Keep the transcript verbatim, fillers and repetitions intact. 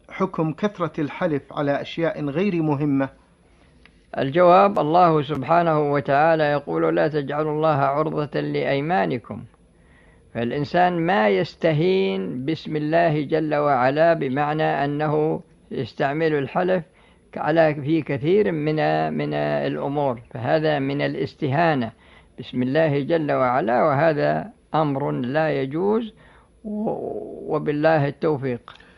حكم كثرة الحلف على أشياء غير مهمة؟ الجواب: الله سبحانه وتعالى يقول: لا تجعلوا الله عرضة لأيمانكم. فالإنسان ما يستهين باسم الله جل وعلا، بمعنى أنه يستعمل الحلف على في كثير من من الأمور، فهذا من الاستهانة باسم الله جل وعلا، وهذا أمر لا يجوز، وبالله التوفيق.